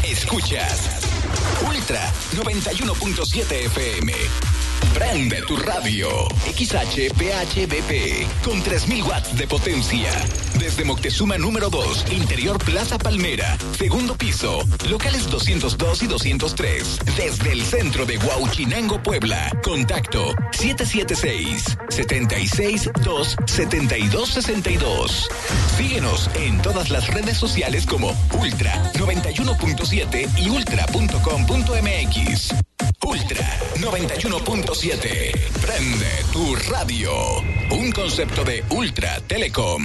Escuchas Ultra 91.7 FM. Prende tu radio. XHPHBP con 3000 watts de potencia. Desde Moctezuma número 2, Interior Plaza Palmera, segundo piso, locales 202 y 203. Desde el centro de Huauchinango, Puebla. Contacto 776-272-7262. Síguenos en todas las redes sociales como Ultra 91.7 y ultra.com.mx. Ultra 91.7. Prende tu radio. Un concepto de Ultra Telecom.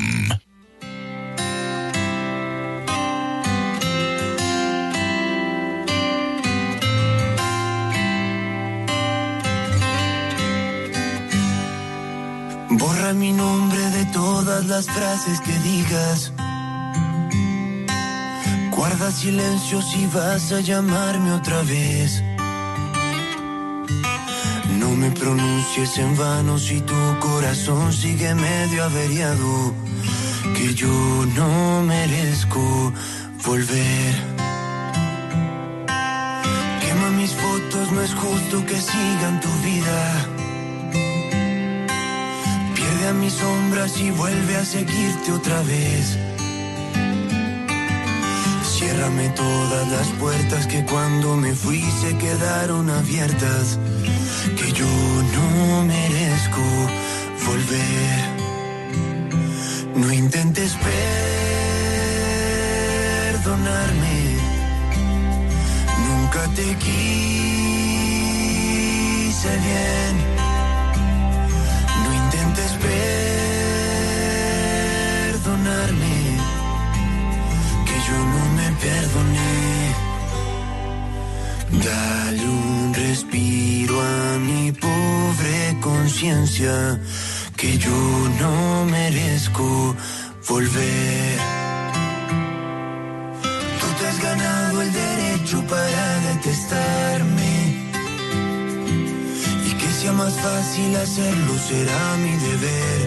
Borra mi nombre de todas las frases que digas. Guarda silencio si vas a llamarme otra vez. No me pronuncies en vano si tu corazón sigue medio averiado. Que yo no merezco volver. Quema mis fotos, no es justo que sigan tu vida. Pierde a mis sombras y vuelve a seguirte otra vez. Ciérrame todas las puertas que cuando me fui se quedaron abiertas. Que yo no merezco volver. No intentes perdonarme. Nunca te quise bien. No intentes perdonarme. Que yo no me perdoné. Dale un respiro a mi pobre conciencia, que yo no merezco volver. Tú te has ganado el derecho para detestarme, y que sea más fácil hacerlo será mi deber.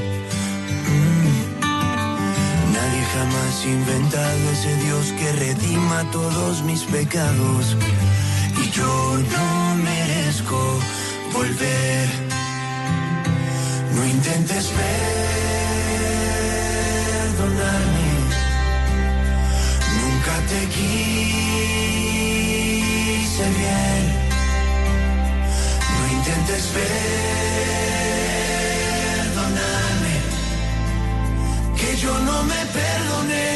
Nadie jamás ha inventado ese Dios que redima todos mis pecados. Y yo no merezco volver. No intentes perdonarme. Nunca te quise bien. No intentes perdonarme. Que yo no me perdoné.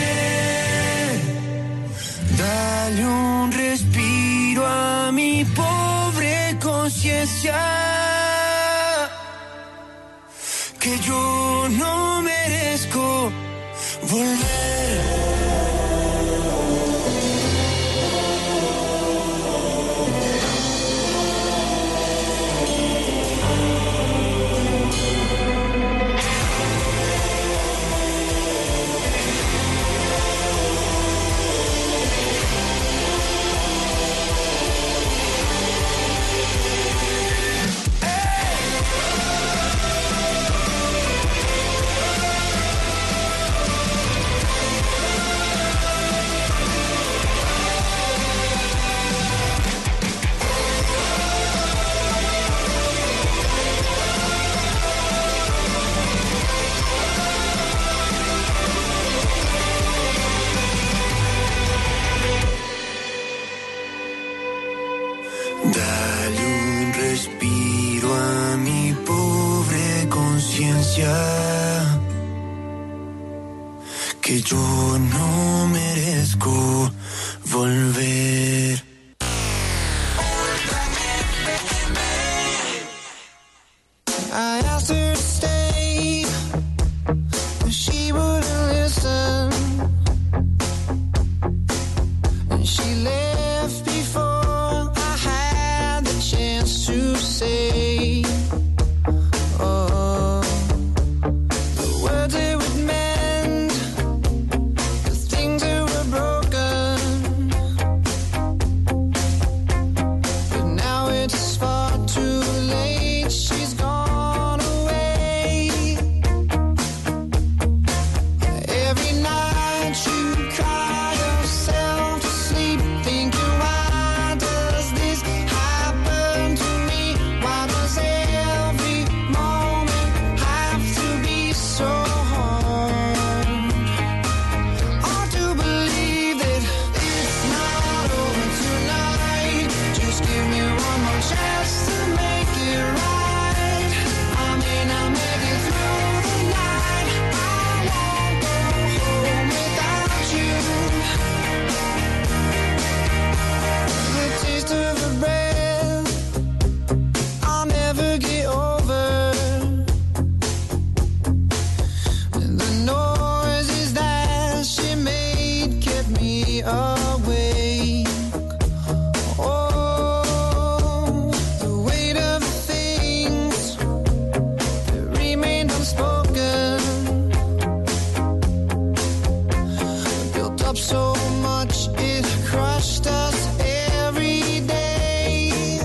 Dale un respiro a mi pobre conciencia, que yo no merezco volver. Dale un respiro a mi pobre conciencia, que yo no merezco volver. I asked her to stay, but she wouldn't listen, and she left before I had the chance to say, oh, the words it would mend, the things that were broken. touched us every day.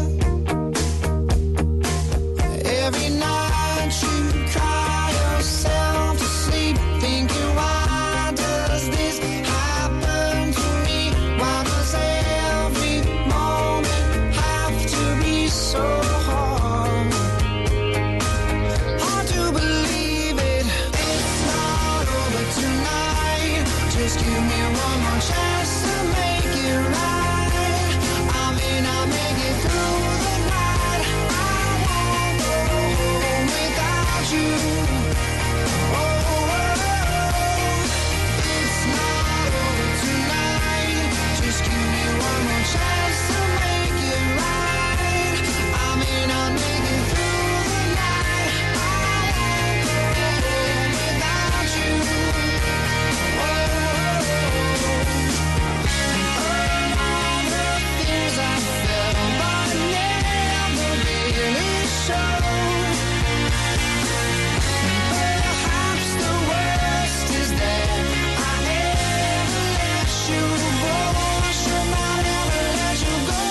Every night you cry yourself to sleep, thinking, why does this happen to me? Why does every moment have to be so hard? Hard to believe it, it's not over tonight. Just give me one more chance to make it right. I may not make it through the night. I won't go home without you. Oh, it's not over tonight. Just give me one more chance to make it right. I may not make it through the night. I won't go home without you. All the things I felt but never really showed. Perhaps the worst is that I never let you go. I should not ever let you go.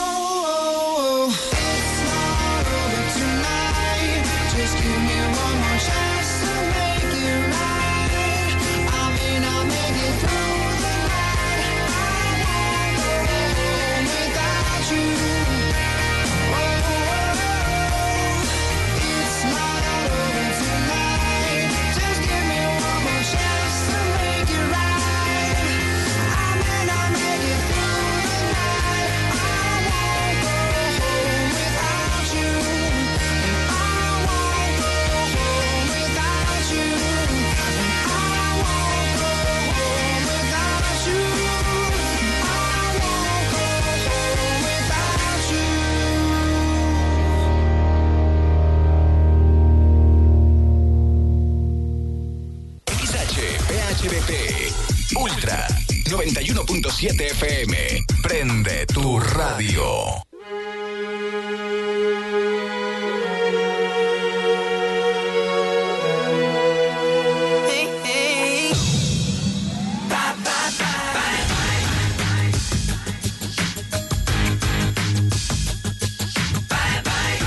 It's not over tonight. Just give me one more chance to make it right. I may not make it through the night. I won't go home without you. It's not over tonight. Just give me one more chance to make it right. I may not make it through the night. I won't go home without you. I won't go home without you. I won't go home without you. I won't go home without you. XH, PHDP, Ultra, 91.7 FM. Prende tu radio. Hey, hey. Bye, bye, bye. Bye, bye.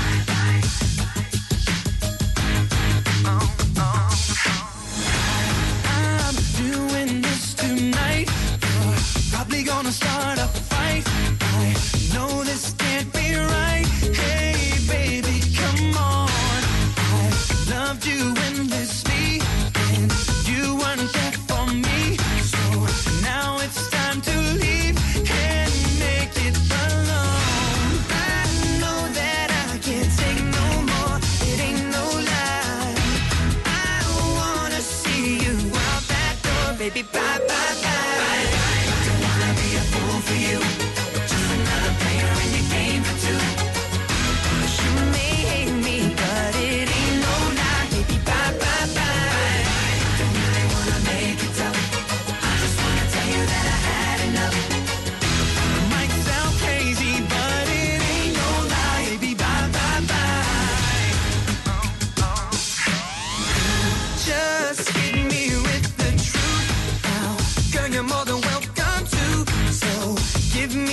I'm doing this tonight. You're probably gonna start a fight. I know this can't be right. Hey, baby, come on. I loved you endlessly, and you weren't there for me. So now it's time to leave and make it alone. I know that I can't take no more. It ain't no lie. I wanna see you out that door, baby. Bye, bye, bye. Don't wanna be a fool for you. Just another player in your game for two. You may hate me, but it ain't no lie, baby. Bye, bye, bye. Don't really wanna make it tough. I just wanna tell you that I had enough. Might sound crazy, but it ain't no lie, baby. Bye, bye, bye. Just hit me with the truth now. Girl, you're more than welcome to. So give me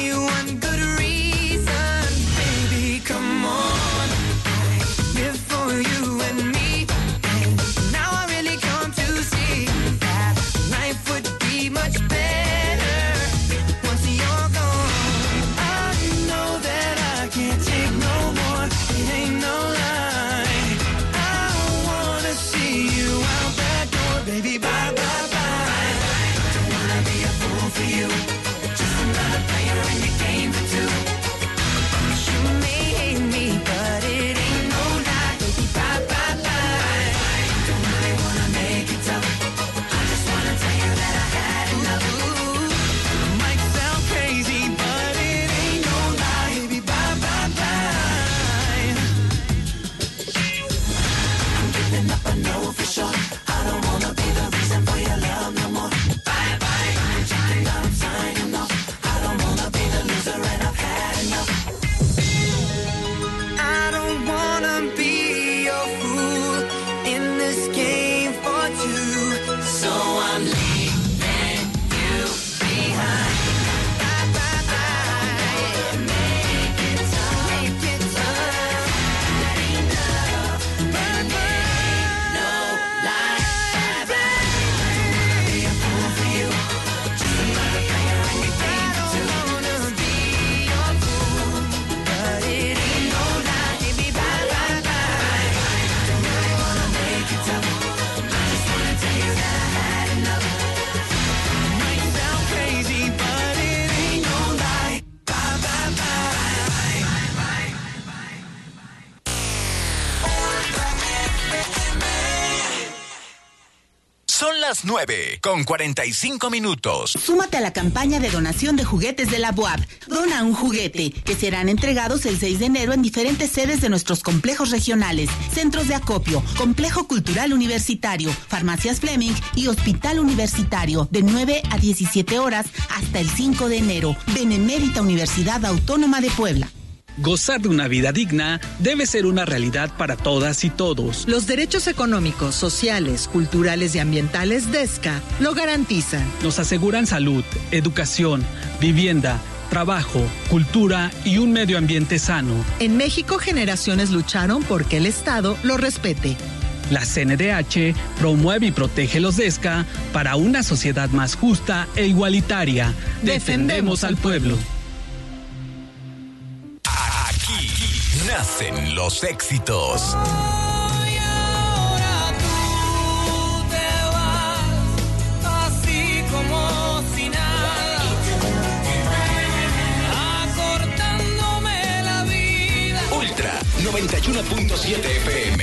Las 9:45. Súmate a la campaña de donación de juguetes de la BUAP. Dona un juguete, que serán entregados el 6 de enero en diferentes sedes de nuestros complejos regionales, centros de acopio, complejo cultural universitario, farmacias Fleming y hospital universitario, de 9 a 17 horas hasta el 5 de enero. Benemérita Universidad Autónoma de Puebla. Gozar de una vida digna debe ser una realidad para todas y todos. Los derechos económicos, sociales, culturales y ambientales de ESCA lo garantizan. Nos aseguran salud, educación, vivienda, trabajo, cultura y un medio ambiente sano. En México, generaciones lucharon porque el Estado lo respete. La CNDH promueve y protege los DESCA para una sociedad más justa e igualitaria. Defendemos al pueblo. Nacen los éxitos. Y ahora tú te vas, así como si nada, acortándome la vida. Ultra 91.7 FM.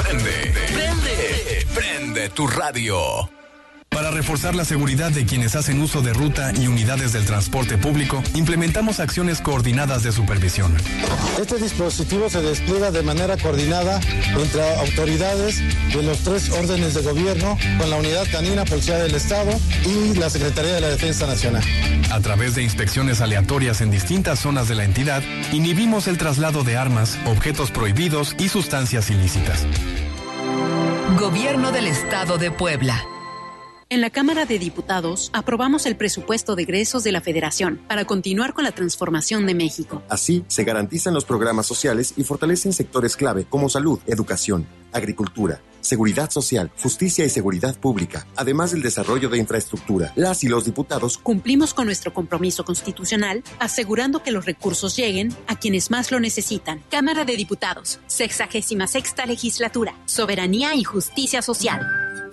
Prende tu radio. Para reforzar la seguridad de quienes hacen uso de ruta y unidades del transporte público, implementamos acciones coordinadas de supervisión. Este dispositivo se despliega de manera coordinada entre autoridades de los 3 órdenes de gobierno, con la Unidad Canina, Policía del Estado y la Secretaría de la Defensa Nacional. A través de inspecciones aleatorias en distintas zonas de la entidad, inhibimos el traslado de armas, objetos prohibidos y sustancias ilícitas. Gobierno del Estado de Puebla. En la Cámara de Diputados aprobamos el presupuesto de egresos de la Federación para continuar con la transformación de México. Así, se garantizan los programas sociales y fortalecen sectores clave como salud, educación, agricultura, seguridad social, justicia y seguridad pública, además del desarrollo de infraestructura. Las y los diputados cumplimos con nuestro compromiso constitucional, asegurando que los recursos lleguen a quienes más lo necesitan. Cámara de Diputados, 66ª legislatura, soberanía y justicia social.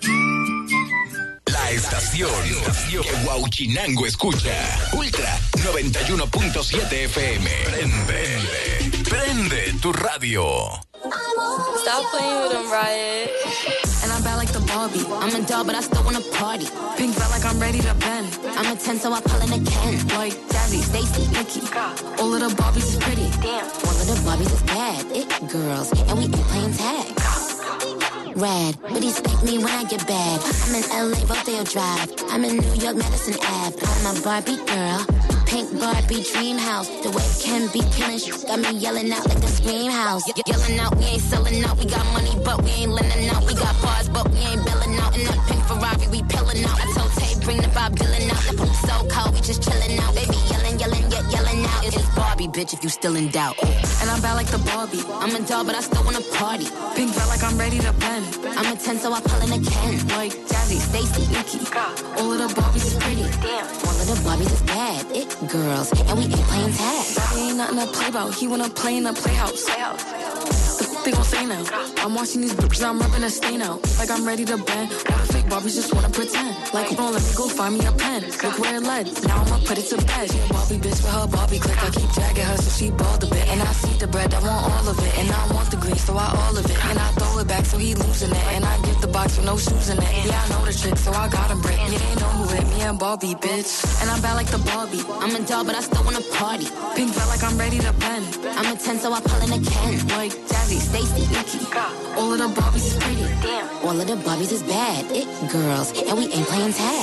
La estación que Huauchinango escucha. Ultra 91.7 FM. Prende tu radio. Stop playing with them, Riot. And I'm bad like the Barbie. I'm a doll, but I still wanna party. Pink felt like I'm ready to bend. I'm a 10, so I pull in a Ken. Like Jazzy, Stacy, Nikki. All of the Barbies is pretty. Damn. All of the Barbies is bad. It girls, and we ain't playing tag. Rad, but he spank me when I get bad. I'm in LA, Rodeo Drive. I'm in New York, Madison Ave. I'm a Barbie girl, pink Barbie dream house. The way can be killing shit got me yelling out like the Scream House. Yelling out, we ain't selling out. We got money, but we ain't lending out. We got bars, but we ain't billing out. In that pink Ferrari, we pillin' out. I told Tay, bring the Bob Dylan out. The poop so cold, we just chillin' out. Baby yelling, yelling out. It's Barbie, bitch, if you still in doubt. And I'm bad like the Barbie. I'm a doll, but I still wanna party. Pink felt like I'm ready to bend. I'm a 10, so I pull in a Ken. Like Jazzy, Stacy, Nikki. All of the Barbies is pretty. Damn. All of the Barbies is bad. It girls, and we ain't playing tag. Bobby ain't nothing to play about. He wanna play in the playhouse. They gon' say now. I'm watching these bitches, I'm rubbing a stain out. Like I'm ready to bend. All the fake Barbies just wanna pretend. Like, hold on, let me go find me a pen. Look where it led. Now I'ma put it to bed. She a Barbie bitch with her Barbie click. I keep dragging her so she bald a bit. And I see the bread, I want all of it. And I want the green, so I all of it. And I throw it back so he losing it. And I get the box with no shoes in it. Yeah, I know the trick, so I got him brick. You ain't know who hit me and Barbie, bitch. And I'm bad like the Barbie. I'm a doll, but I still wanna party. Pink felt like I'm ready to bend. I'm a 10, so I pull in a Ken. Like Jazzy, Stacy, Nikki. All of the Barbies is pretty. Damn. All of the Barbies is bad. It girls, and we ain't playing tag.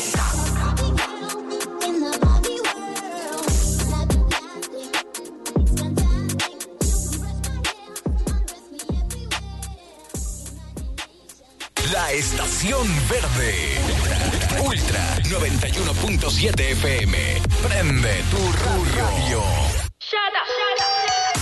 La estación verde. Ultra 91.7 FM. Prende tu radio. Shut up, shut up.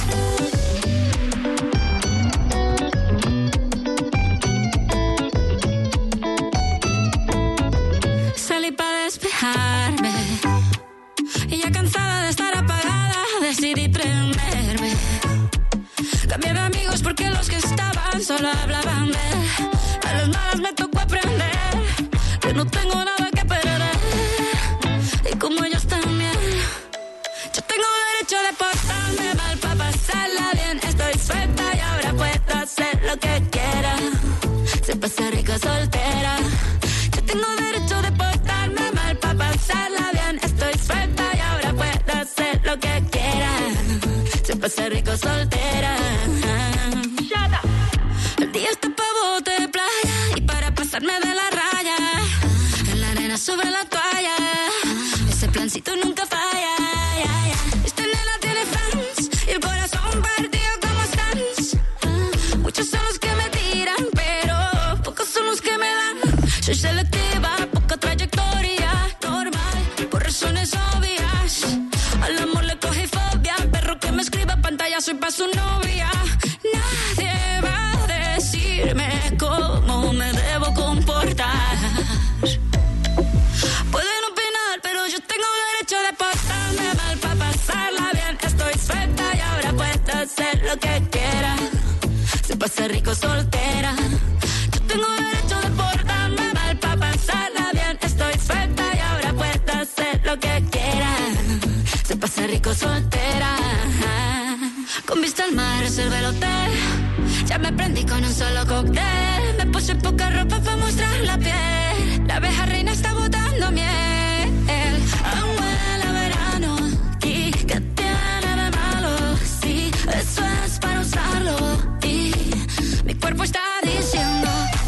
Salí para despejarme y ya cansada de estar apagada decidí prenderme. Cambié de amigos porque los que estaban solo hablaban de él. A las malas me tocó aprender que no tengo nada que perder. Y como ellos también, yo tengo derecho de portarme mal para pasarla bien. Estoy suelta y ahora puedo hacer lo que quiera. Se pasa rica soltera. Yo tengo derecho pasa rico soltera. El día está pa' bote de playa y para pasarme de la raya. En la arena sobre la toalla, ese plancito nunca falla. Esta nena tiene fans y el corazón partido como Stans. Muchos son los que me tiran, pero pocos son los que me dan. Soy selectiva, poca trayectoria, normal, por razones obvias. Al amor le cogí fobia, perro que me escriba pantalla, soy pa' su novia. Nadie va a decirme cómo me debo comportar. Pueden opinar, pero yo tengo derecho de portarme mal pa' pasarla bien. Estoy suelta y ahora puedo hacer lo que quiera. Se pasa rico soltera. Yo tengo derecho de portarme mal pa' pasarla bien. Estoy suelta y ahora puedo hacer lo que quiera. Se pasa rico soltera. Con vista al mar reservé el hotel. Ya me prendí con un solo cóctel. Me puse poca ropa para mostrar la piel. La abeja reina está botando miel. Aún huele a verano. ¿Y qué tiene de malo? Sí, eso es para usarlo. Y mi cuerpo está diciendo.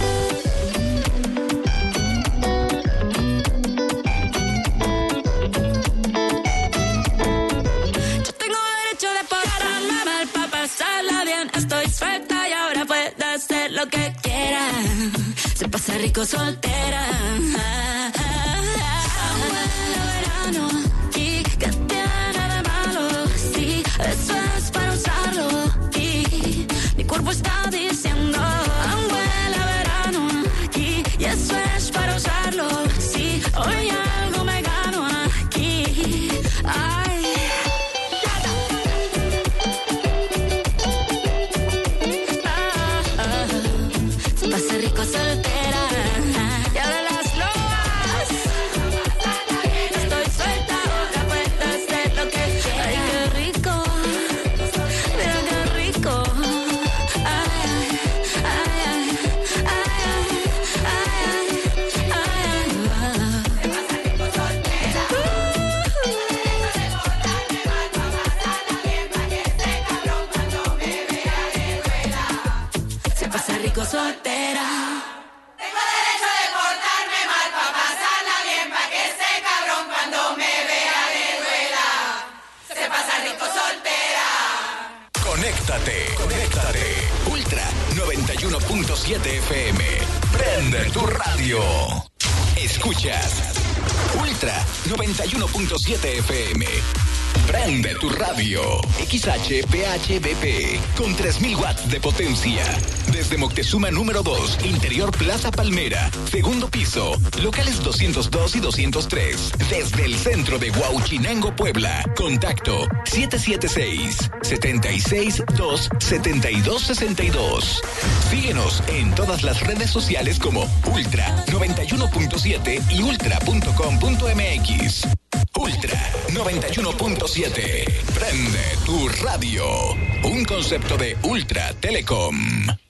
Yo tengo derecho de portarme mal para pasarla bien. Estoy suelta y ahora puedo hacer lo que quiera. Se pasa rico soltera. Verano. ¿Y qué tiene de malo? Sí, eso es para usarlo. Y mi cuerpo está diciendo. Aún huele a verano aquí. Y eso es para usarlo. Sí, hoy algo me gano aquí. Ay. Se pasa rico soltera. Y ahora las lobas. Estoy suelta, ahora puedo hacer lo que quiera. Ay, qué rico. Mira qué rico. Ay, ay, ay, ay, ay, ay, ay. Se pasa rico soltera. Se pasa rico soltera. Tengo derecho de portarme mal pa' pasarla bien, pa' que ese cabrón cuando me vea le duela. Se pasa rico soltera. Conéctate. Ultra 91.7 FM. Prende tu radio. Escuchas Ultra 91.7 FM. Prende tu radio. XHPHBP con 3000 watts de potencia. Desde Moctezuma número 2, Interior Plaza Palmera, segundo piso, locales 202 y 203. Desde el centro de Huauchinango, Puebla. Contacto 776-272-7262. Síguenos en todas las redes sociales como Ultra 91.7 y ultra.com.mx. Ultra 91.7. Prende tu radio. Un concepto de Ultra Telecom.